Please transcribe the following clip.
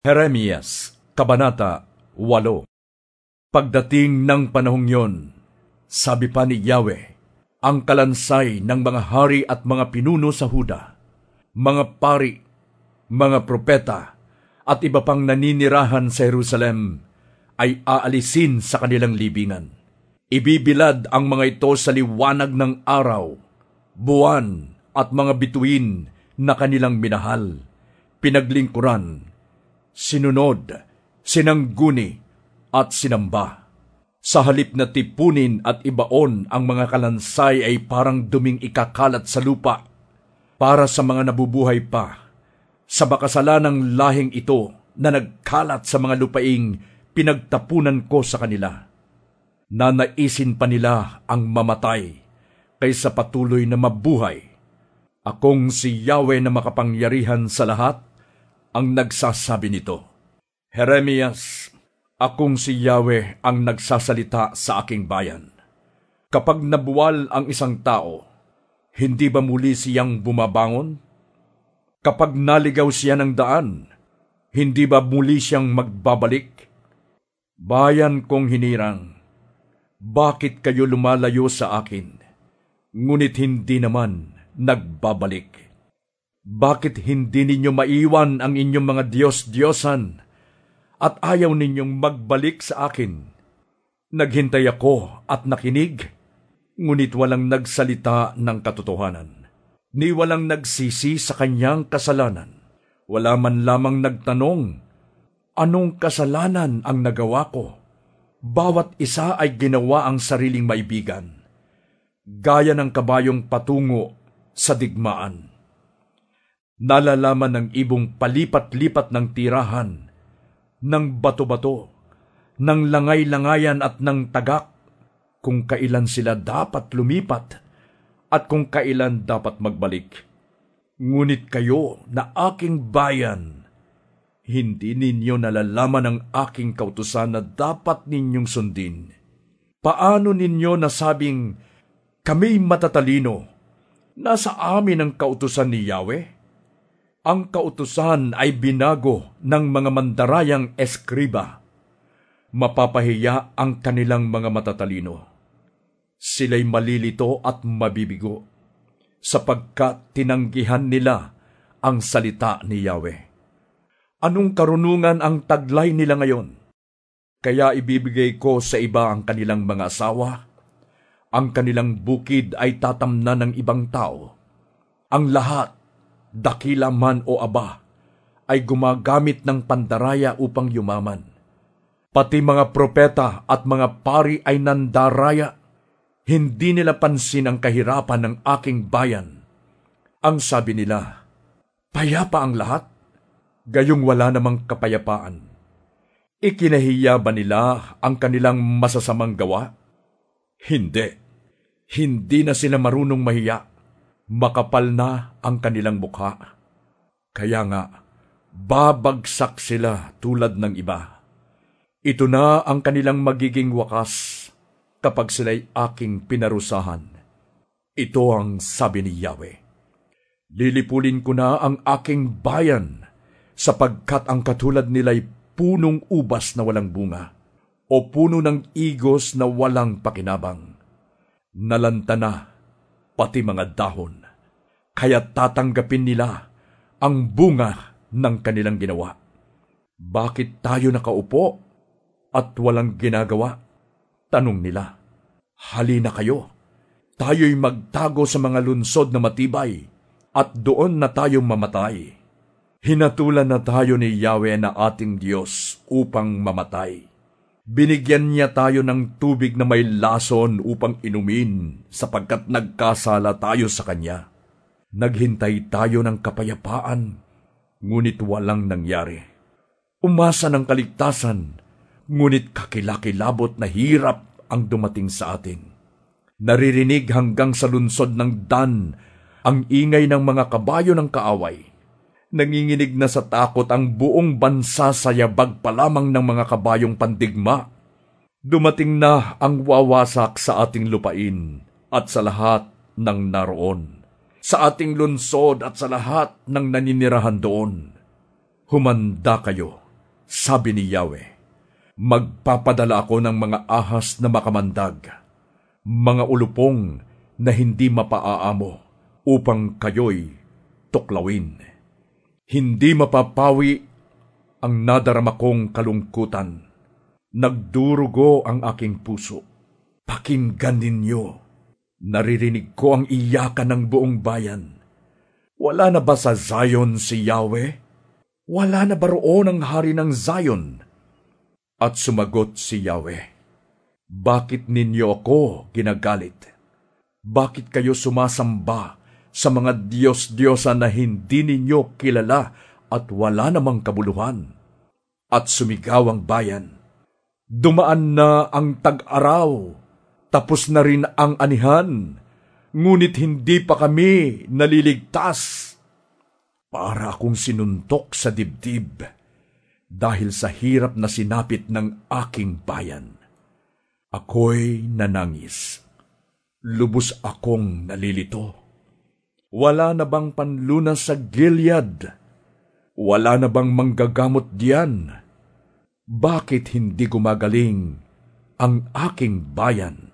Jeremias, Kabanata 8. Pagdating ng panahong yon, sabi pa ni Yahweh, ang kalansay ng mga hari at mga pinuno sa Huda, mga pari, mga propeta, at iba pang naninirahan sa Jerusalem ay aalisin sa kanilang libingan. Ibibilad ang mga ito sa liwanag ng araw, buwan at mga bituin na kanilang minahal, pinaglingkuran, sinunod, sinangguni at sinamba. Sa halip na tipunin at ibaon ang mga kalansay ay parang duming ikakalat sa lupa para sa mga nabubuhay pa, sa makasalanang lahing ito na nagkalat sa mga lupaing pinagtapunan ko sa kanila. Nanaisin pa nila ang mamatay kaysa patuloy na mabuhay. Akong si Yahweh na makapangyarihan sa lahat ang nagsasabi nito. Jeremias, akong si Yahweh ang nagsasalita sa aking bayan. Kapag nabuwal ang isang tao, hindi ba muli siyang bumabangon? Kapag naligaw siya ng daan, hindi ba muli siyang magbabalik? Bayan kong hinirang, bakit kayo lumalayo sa akin, ngunit hindi naman nagbabalik? Bakit hindi ninyo maiwan ang inyong mga Diyos-Diyosan at ayaw ninyong magbalik sa akin? Naghintay ako at nakinig, ngunit walang nagsalita ng katotohanan. Ni walang nagsisi sa kanyang kasalanan. Wala man lamang nagtanong, anong kasalanan ang nagawa ko? Bawat isa ay ginawa ang sariling maibigan, gaya ng kabayong patungo sa digmaan. Nalalaman ng ibong palipat-lipat ng tirahan, ng bato-bato, ng langay-langayan at ng tagak, kung kailan sila dapat lumipat at kung kailan dapat magbalik. Ngunit kayo na aking bayan, hindi ninyo nalalaman ang aking kautusan na dapat ninyong sundin. Paano ninyo nasabing, kami matatalino, nasa amin ang kautusan ni Yahweh? Ang kautusan ay binago ng mga mandarayang eskriba. Mapapahiya ang kanilang mga matatalino. Sila'y malilito at mabibigo, sapagkat tinanggihan nila ang salita ni Yahweh. Anong karunungan ang taglay nila ngayon? Kaya ibibigay ko sa iba ang kanilang mga asawa. Ang kanilang bukid ay tatamnan ng ibang tao. Ang lahat, dakila man o aba, ay gumagamit ng pandaraya upang yumaman. Pati mga propeta at mga pari ay nandaraya. Hindi nila pansin ang kahirapan ng aking bayan. Ang sabi nila, payapa ang lahat, gayong wala namang kapayapaan. Ikinahiya ba nila ang kanilang masasamang gawa? Hindi. Hindi na sila marunong mahiya. Makapal na ang kanilang mukha. Kaya nga, babagsak sila tulad ng iba. Ito na ang kanilang magiging wakas kapag sila'y aking pinarusahan. Ito ang sabi ni Yahweh. Lilipulin ko na ang aking bayan, sapagkat ang katulad nila'y punong ubas na walang bunga, o puno ng igos na walang pakinabang. Nalanta na pati mga dahon, kaya tatanggapin nila ang bunga ng kanilang ginawa. Bakit tayo nakaupo at walang ginagawa? Tanong nila. Halina kayo, tayo'y magtago sa mga lunsod na matibay, at doon na tayo mamatay. Hinatulan na tayo ni Yahweh na ating Diyos upang mamatay. Binigyan niya tayo ng tubig na may lason upang inumin, sapagkat nagkasala tayo sa Kanya. Naghintay tayo ng kapayapaan, ngunit walang nangyari. Umasa ng kaligtasan, ngunit kakilakilabot na hirap ang dumating sa atin. Naririnig hanggang sa lunsod ng Dan ang ingay ng mga kabayo ng kaaway. Nanginginig na sa takot ang buong bansa sa yabag pa lamang ng mga kabayong pandigma. Dumating na ang wawasak sa ating lupain at sa lahat ng naroon, sa ating lunsod at sa lahat ng naninirahan doon. Humanda kayo, Sabi ni Yahweh, magpapadala ako ng mga ahas na makamandag, mga ulupong na hindi mapaaamo, upang kayo'y tuklawin. Hindi mapapawi ang nadarama kong kalungkutan. Nagdurugo ang aking puso. Pakinggan ninyo. Naririnig ko ang iyakan ng buong bayan. Wala na ba sa Zion si Yahweh? Wala na ba roon ang hari ng Zion? At sumagot si Yahweh, bakit ninyo ako ginagalit? Bakit kayo sumasamba sa mga Diyos-Diyosa na hindi ninyo kilala at wala namang kabuluhan? At sumigaw ang bayan, dumaan na ang tag-araw, tapos na rin ang anihan, ngunit hindi pa kami naliligtas. Para akong sinuntok sa dibdib dahil sa hirap na sinapit ng aking bayan. Ako'y nanangis. Lubos akong nalilito. Wala na bang panlunas sa Gilead? Wala na bang manggagamot diyan? Bakit hindi gumagaling ang aking bayan?